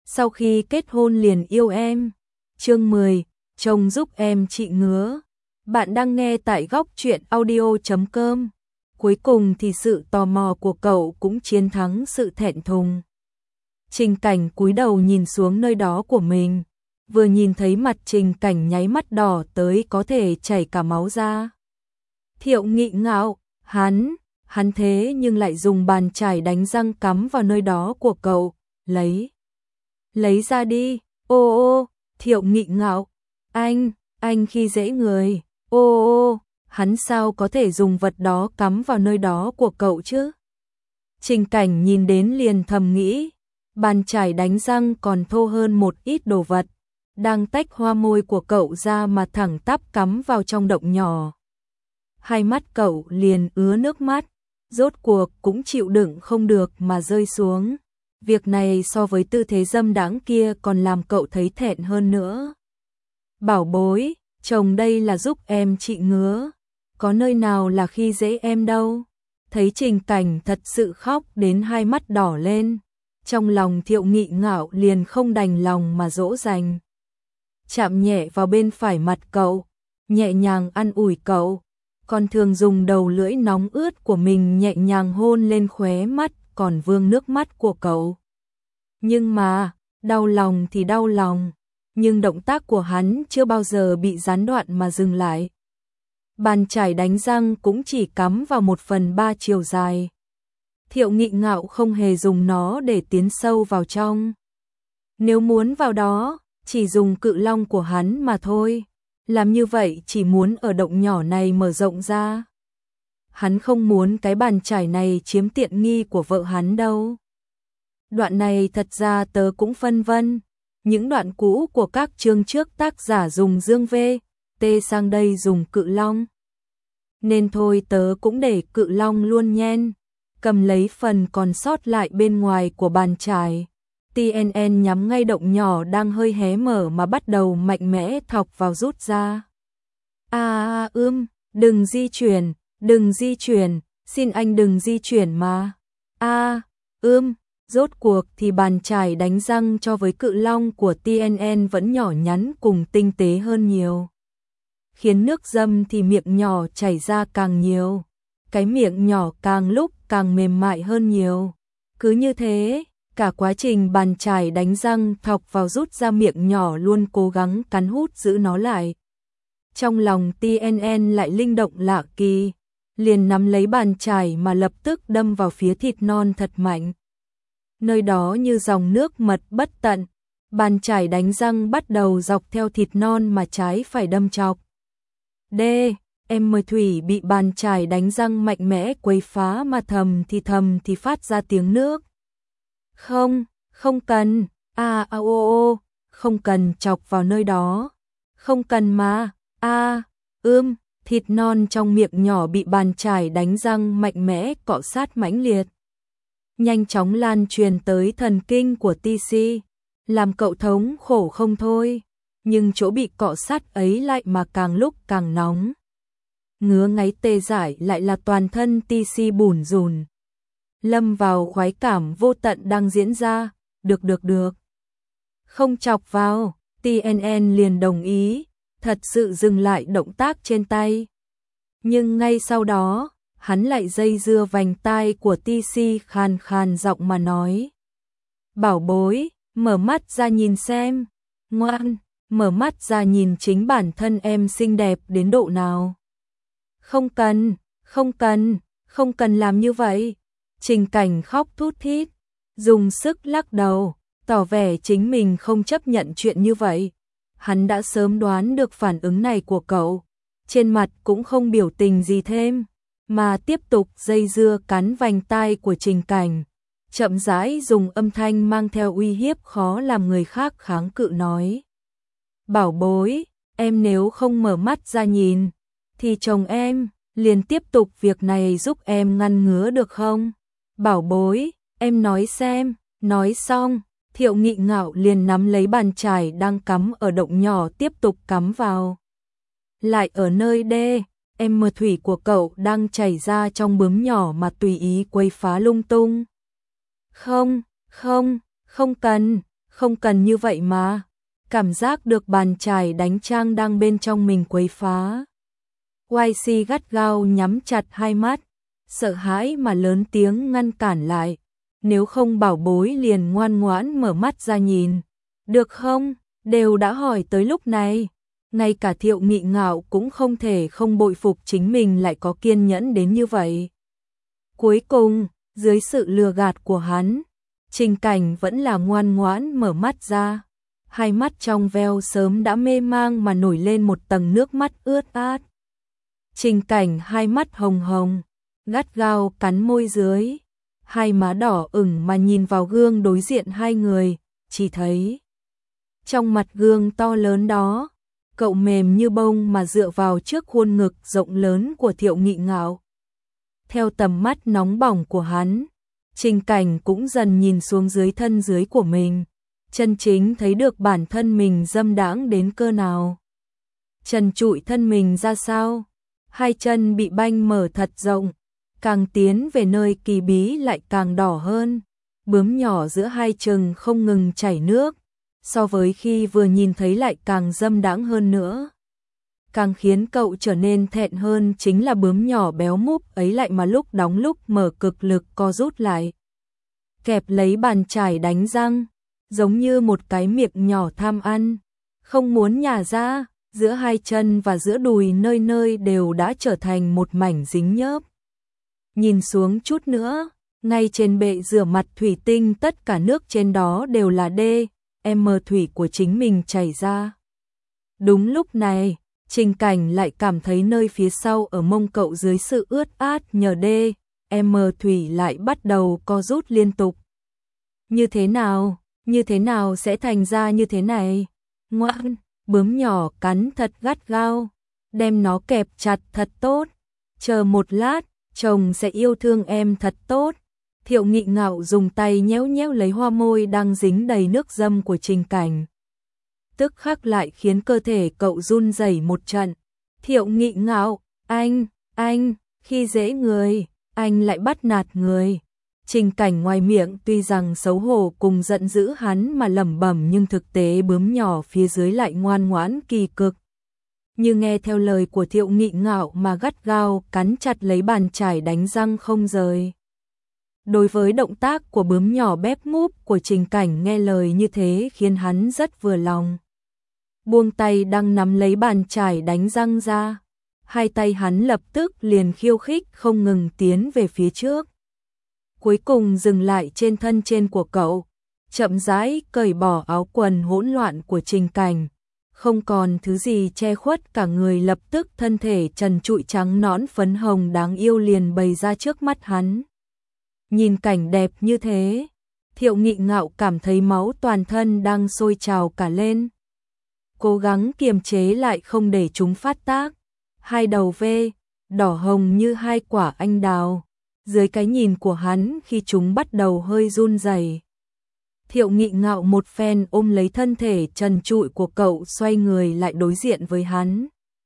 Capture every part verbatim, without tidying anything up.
sau khi kết hôn liền yêu em. Chương mười, chồng giúp em trị ngứa. Bạn đang nghe tại góc truyện audio chấm com. Cuối cùng thì sự tò mò của cậu cũng chiến thắng sự thẹn thùng. Trình Cảnh cúi đầu nhìn xuống nơi đó của mình, vừa nhìn thấy mặt Trình Cảnh nháy mắt đỏ tới có thể chảy cả máu ra. Thiệu Nghị ngạo, hắn, hắn thế nhưng lại dùng bàn chải đánh răng cắm vào nơi đó của cậu, lấy, lấy ra đi, ô ô, Thiệu Nghị ngạo, anh, anh khi dễ người, ô ô, hắn sao có thể dùng vật đó cắm vào nơi đó của cậu chứ? Trình Cảnh nhìn đến liền thầm nghĩ, bàn chải đánh răng còn thô hơn một ít đồ vật, đang tách hoa môi của cậu ra mà thẳng tắp cắm vào trong động nhỏ. Hai mắt cậu liền ứa nước mắt, rốt cuộc cũng chịu đựng không được mà rơi xuống. Việc này so với tư thế dâm đãng kia còn làm cậu thấy thẹn hơn nữa. Bảo bối, chồng đây là giúp em trị ngứa, có nơi nào là khi dễ em đâu. Thấy Trình Cảnh thật sự khóc đến hai mắt đỏ lên, trong lòng Thiệu Nghị ngạo liền không đành lòng mà dỗ dành. Chạm nhẹ vào bên phải mặt cậu, nhẹ nhàng an ủi cậu, còn thường dùng đầu lưỡi nóng ướt của mình nhẹ nhàng hôn lên khóe mắt còn vương nước mắt của cậu. Nhưng mà, đau lòng thì đau lòng, nhưng động tác của hắn chưa bao giờ bị gián đoạn mà dừng lại. Bàn chải đánh răng cũng chỉ cắm vào một phần ba chiều dài. Thiệu Nghị ngạo không hề dùng nó để tiến sâu vào trong. Nếu muốn vào đó, chỉ dùng cự long của hắn mà thôi. Làm như vậy chỉ muốn ở động nhỏ này mở rộng ra. Hắn không muốn cái bàn chải này chiếm tiện nghi của vợ hắn đâu. Đoạn này thật ra tớ cũng phân vân. Những đoạn cũ của các chương trước tác giả dùng dương V, T sang đây dùng cự long. Nên thôi tớ cũng để cự long luôn nhen. Cầm lấy phần còn sót lại bên ngoài của bàn chải. tê en en nhắm ngay động nhỏ đang hơi hé mở mà bắt đầu mạnh mẽ thọc vào rút ra. À, à ưm, đừng di chuyển, đừng di chuyển, xin anh đừng di chuyển mà. À, ưm, rốt cuộc thì bàn chải đánh răng cho với cự long của tê en en vẫn nhỏ nhắn cùng tinh tế hơn nhiều. Khiến nước dâm thì miệng nhỏ chảy ra càng nhiều. Cái miệng nhỏ càng lúc càng mềm mại hơn nhiều. Cứ như thế, cả quá trình bàn chải đánh răng thọc vào rút ra miệng nhỏ luôn cố gắng cắn hút giữ nó lại. Trong lòng tê en en lại linh động lạ kỳ, liền nắm lấy bàn chải mà lập tức đâm vào phía thịt non thật mạnh. Nơi đó như dòng nước mật bất tận, bàn chải đánh răng bắt đầu dọc theo thịt non mà trái phải đâm chọc. D, em mời Thủy bị bàn chải đánh răng mạnh mẽ quấy phá mà thầm thì thầm thì phát ra tiếng nước. Không, không cần, à à ô ô, không cần chọc vào nơi đó. Không cần mà, à, ưm, thịt non trong miệng nhỏ bị bàn chải đánh răng mạnh mẽ cọ sát mãnh liệt. Nhanh chóng lan truyền tới thần kinh của tê xê, làm cậu thống khổ không thôi, nhưng chỗ bị cọ sát ấy lại mà càng lúc càng nóng. Ngứa ngáy tê dại lại là toàn thân tê xê bủn rủn. Lâm vào khoái cảm vô tận đang diễn ra, được được được. Không chọc vào, tê en en liền đồng ý, thật sự dừng lại động tác trên tay. Nhưng ngay sau đó, hắn lại dây dưa vành tai của tê xê khàn khàn giọng mà nói. Bảo bối, mở mắt ra nhìn xem, ngoan, mở mắt ra nhìn chính bản thân em xinh đẹp đến độ nào. Không cần, không cần, không cần làm như vậy. Trình Cảnh khóc thút thít, dùng sức lắc đầu, tỏ vẻ chính mình không chấp nhận chuyện như vậy. Hắn đã sớm đoán được phản ứng này của cậu, trên mặt cũng không biểu tình gì thêm, mà tiếp tục dây dưa cắn vành tai của Trình Cảnh, chậm rãi dùng âm thanh mang theo uy hiếp khó làm người khác kháng cự nói. Bảo bối, em nếu không mở mắt ra nhìn, thì chồng em liền tiếp tục việc này giúp em ngăn ngứa được không? Bảo bối, em nói xem, nói xong, Thiệu Nghị ngạo liền nắm lấy bàn chải đang cắm ở động nhỏ tiếp tục cắm vào. Lại ở nơi D, em mờ thủy của cậu đang chảy ra trong bướm nhỏ mà tùy ý quấy phá lung tung. Không, không, không cần, Không cần như vậy mà. Cảm giác được bàn chải đánh trang đang bên trong mình quấy phá. i xê gắt gao nhắm chặt hai mắt, sợ hãi mà lớn tiếng ngăn cản lại. Nếu không bảo bối liền ngoan ngoãn mở mắt ra nhìn. Được không? Đều đã hỏi tới lúc này. Ngay cả Thiệu Nghị Ngạo cũng không thể không bội phục chính mình lại có kiên nhẫn đến như vậy. Cuối cùng, dưới sự lừa gạt của hắn, Trình Cảnh vẫn là ngoan ngoãn mở mắt ra. Hai mắt trong veo sớm đã mê mang mà nổi lên một tầng nước mắt ướt át. Trình Cảnh hai mắt hồng hồng, gắt gao cắn môi dưới, hai má đỏ ửng mà nhìn vào gương đối diện hai người, chỉ thấy trong mặt gương to lớn đó, cậu mềm như bông mà dựa vào trước khuôn ngực rộng lớn của Thiệu Nghị Ngạo. Theo tầm mắt nóng bỏng của hắn, Trình Cảnh cũng dần nhìn xuống dưới thân dưới của mình, chân chính thấy được bản thân mình dâm đãng đến cơ nào. Trần trụi thân mình ra sao, hai chân bị banh mở thật rộng, càng tiến về nơi kỳ bí lại càng đỏ hơn, bướm nhỏ giữa hai chừng không ngừng chảy nước, so với khi vừa nhìn thấy lại càng dâm đãng hơn nữa. Càng khiến cậu trở nên thẹn hơn chính là bướm nhỏ béo múp ấy lại mà lúc đóng lúc mở cực lực co rút lại. Kẹp lấy bàn chải đánh răng, giống như một cái miệng nhỏ tham ăn, không muốn nhả ra, giữa hai chân và giữa đùi nơi nơi đều đã trở thành một mảnh dính nhớp. Nhìn xuống chút nữa, ngay trên bệ rửa mặt thủy tinh tất cả nước trên đó đều là D, M thủy của chính mình chảy ra. Đúng lúc này, Trình Cảnh lại cảm thấy nơi phía sau ở mông cậu dưới sự ướt át nhờ D, M thủy lại bắt đầu co rút liên tục. Như thế nào, như thế nào sẽ thành ra như thế này? Ngoan, bướm nhỏ cắn thật gắt gao, đem nó kẹp chặt thật tốt. Chờ một lát, chồng sẽ yêu thương em thật tốt. Thiệu Nghị Ngạo dùng tay nhéo nhéo lấy hoa môi đang dính đầy nước dâm của Trình Cảnh. Tức khắc lại khiến cơ thể cậu run rẩy một trận. Thiệu Nghị Ngạo, anh, anh, khi dễ người, anh lại bắt nạt người. Trình Cảnh ngoài miệng tuy rằng xấu hổ cùng giận dữ hắn mà lẩm bẩm nhưng thực tế bướm nhỏ phía dưới lại ngoan ngoãn kỳ cực. Như nghe theo lời của Thiệu Nghị Ngạo mà gắt gao cắn chặt lấy bàn chải đánh răng không rời. Đối với động tác của bướm nhỏ bép múp của Trình Cảnh nghe lời như thế khiến hắn rất vừa lòng. Buông tay đang nắm lấy bàn chải đánh răng ra, hai tay hắn lập tức liền khiêu khích không ngừng tiến về phía trước. Cuối cùng dừng lại trên thân trên của cậu, chậm rãi cởi bỏ áo quần hỗn loạn của Trình Cảnh. Không còn thứ gì che khuất cả người, lập tức thân thể trần trụi trắng nõn phấn hồng đáng yêu liền bày ra trước mắt hắn. Nhìn cảnh đẹp như thế, Thiệu Nghị Ngạo cảm thấy máu toàn thân đang sôi trào cả lên. Cố gắng kiềm chế lại không để chúng phát tác. Hai đầu V, đỏ hồng như hai quả anh đào. Dưới cái nhìn của hắn khi chúng bắt đầu hơi run rẩy, Thiệu Nghị Ngạo một phen ôm lấy thân thể trần trụi của cậu, xoay người lại đối diện với hắn.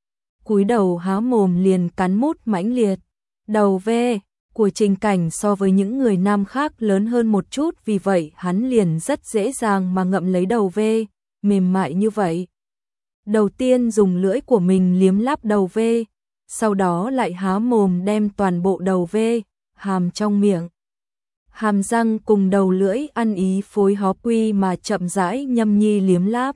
Cúi đầu há mồm liền cắn mút mãnh liệt. Đầu V của Trình Cảnh so với những người nam khác lớn hơn một chút, vì vậy hắn liền rất dễ dàng mà ngậm lấy đầu V, mềm mại như vậy. Đầu tiên dùng lưỡi của mình liếm láp đầu V, sau đó lại há mồm đem toàn bộ đầu V, hàm trong miệng. Hàm răng cùng đầu lưỡi ăn ý phối hó quy mà chậm rãi nhâm nhi liếm láp.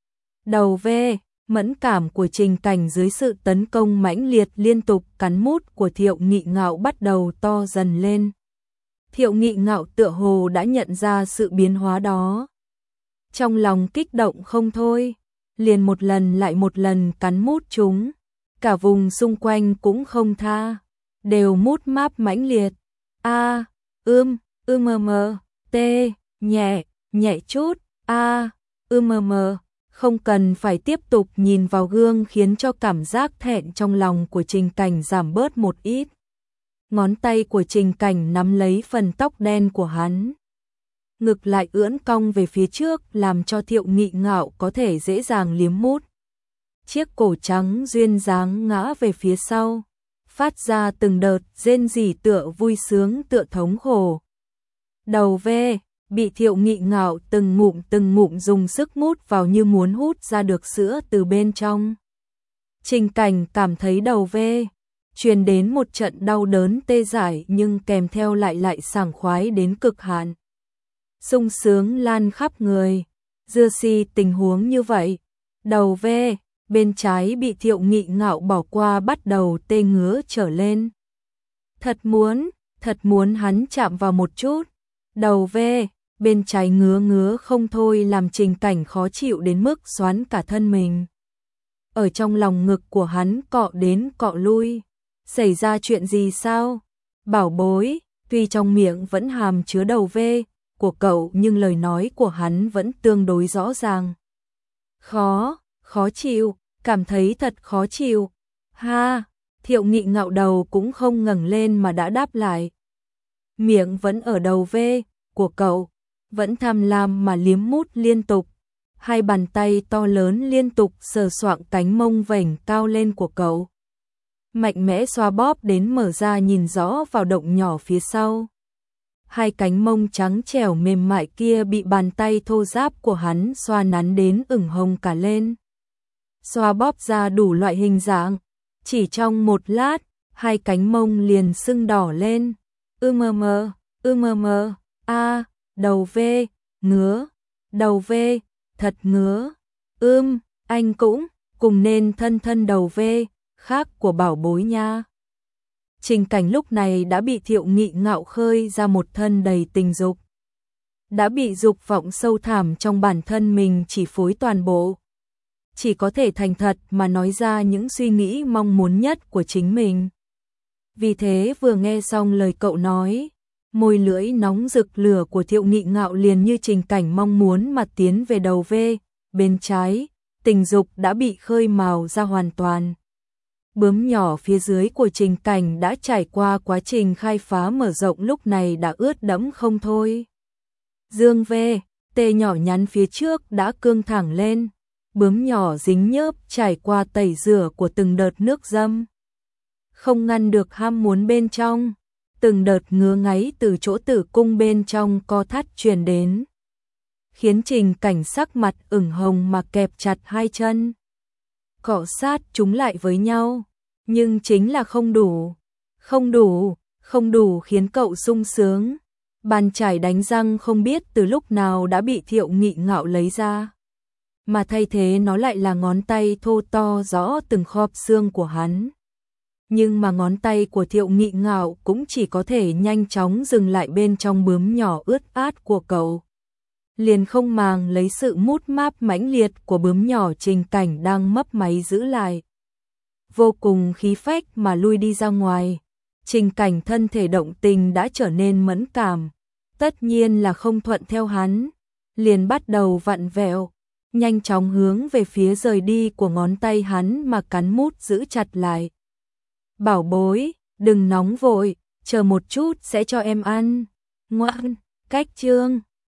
Đầu V, mẫn cảm của Trình Cảnh dưới sự tấn công mãnh liệt liên tục cắn mút của Thiệu Nghị Ngạo bắt đầu to dần lên. Thiệu Nghị Ngạo tựa hồ đã nhận ra sự biến hóa đó. Trong lòng kích động không thôi, liền một lần lại một lần cắn mút chúng. Cả vùng xung quanh cũng không tha, đều mút máp mãnh liệt. A, ưm, ưm mờ mờ, t, nhẹ, nhẹ chút, a, ưm mờ mờ. Không cần phải tiếp tục nhìn vào gương khiến cho cảm giác thẹn trong lòng của Trình Cảnh giảm bớt một ít. Ngón tay của Trình Cảnh nắm lấy phần tóc đen của hắn. Ngực lại ưỡn cong về phía trước làm cho Thiệu Nghị Ngạo có thể dễ dàng liếm mút. Chiếc cổ trắng duyên dáng ngã về phía sau, phát ra từng đợt rên rỉ tựa vui sướng tựa thống khổ. Đầu V, bị Thiệu Nghị Ngạo từng ngụm từng ngụm dùng sức mút vào như muốn hút ra được sữa từ bên trong. Trình Cảnh cảm thấy đầu ve, truyền đến một trận đau đớn tê dại nhưng kèm theo lại lại sảng khoái đến cực hạn. Sung sướng lan khắp người, dưa si tình huống như vậy, đầu ve, bên trái bị Thiệu Nghị Ngạo bỏ qua bắt đầu tê ngứa trở lên. Thật muốn, thật muốn hắn chạm vào một chút, đầu ve, bên trái ngứa ngứa không thôi làm Trình Cảnh khó chịu đến mức xoắn cả thân mình. Ở trong lòng ngực của hắn cọ đến cọ lui, xảy ra chuyện gì sao? Bảo bối, tuy trong miệng vẫn hàm chứa đầu ve của cậu nhưng lời nói của hắn vẫn tương đối rõ ràng. Khó, khó chịu, cảm thấy thật khó chịu. Ha, Thiệu Nghị Ngạo đầu cũng không ngẩng lên mà đã đáp lại. Miệng vẫn ở đầu ve của cậu, vẫn tham lam mà liếm mút liên tục. Hai bàn tay to lớn liên tục sờ soạng cánh mông vểnh cao lên của cậu. Mạnh mẽ xoa bóp đến mở ra nhìn rõ vào động nhỏ phía sau. Hai cánh mông trắng trẻo mềm mại kia bị bàn tay thô ráp của hắn xoa nắn đến ửng hồng cả lên. Xoa bóp ra đủ loại hình dạng. Chỉ trong một lát, hai cánh mông liền sưng đỏ lên. Ư mơ mơ, ư mơ mơ, a, đầu ve, ngứa, đầu ve, thật ngứa. Ưm, anh cũng, cùng nên thân thân đầu ve, khác của bảo bối nha. Trình Cảnh lúc này đã bị Thiệu Nghị Ngạo khơi ra một thân đầy tình dục. Đã bị dục vọng sâu thẳm trong bản thân mình chỉ phối toàn bộ. Chỉ có thể thành thật mà nói ra những suy nghĩ mong muốn nhất của chính mình. Vì thế vừa nghe xong lời cậu nói, môi lưỡi nóng rực lửa của Thiệu Nghị Ngạo liền như Trình Cảnh mong muốn mà tiến về đầu ve, bên trái, tình dục đã bị khơi mào ra hoàn toàn. Bướm nhỏ phía dưới của Trình Cảnh đã trải qua quá trình khai phá mở rộng lúc này đã ướt đẫm không thôi. Dương ve, tê nhỏ nhắn phía trước đã cương thẳng lên, bướm nhỏ dính nhớp trải qua tẩy rửa của từng đợt nước dâm. Không ngăn được ham muốn bên trong, từng đợt ngứa ngáy từ chỗ tử cung bên trong co thắt truyền đến. Khiến Trình Cảnh sắc mặt ửng hồng mà kẹp chặt hai chân. Cọ sát chúng lại với nhau, nhưng chính là không đủ, không đủ, không đủ khiến cậu sung sướng. Bàn chải đánh răng không biết từ lúc nào đã bị Thiệu Nghị Ngạo lấy ra, mà thay thế nó lại là ngón tay thô to rõ từng khớp xương của hắn. Nhưng mà ngón tay của Thiệu Nghị Ngạo cũng chỉ có thể nhanh chóng dừng lại bên trong bướm nhỏ ướt át của cậu. Liền không màng lấy sự mút máp mãnh liệt của bướm nhỏ Trình Cảnh đang mấp máy giữ lại. Vô cùng khí phách mà lui đi ra ngoài. Trình Cảnh thân thể động tình đã trở nên mẫn cảm, tất nhiên là không thuận theo hắn, liền bắt đầu vặn vẹo, nhanh chóng hướng về phía rời đi của ngón tay hắn mà cắn mút giữ chặt lại. Bảo bối, đừng nóng vội, chờ một chút sẽ cho em ăn. Ngoan, cách chương.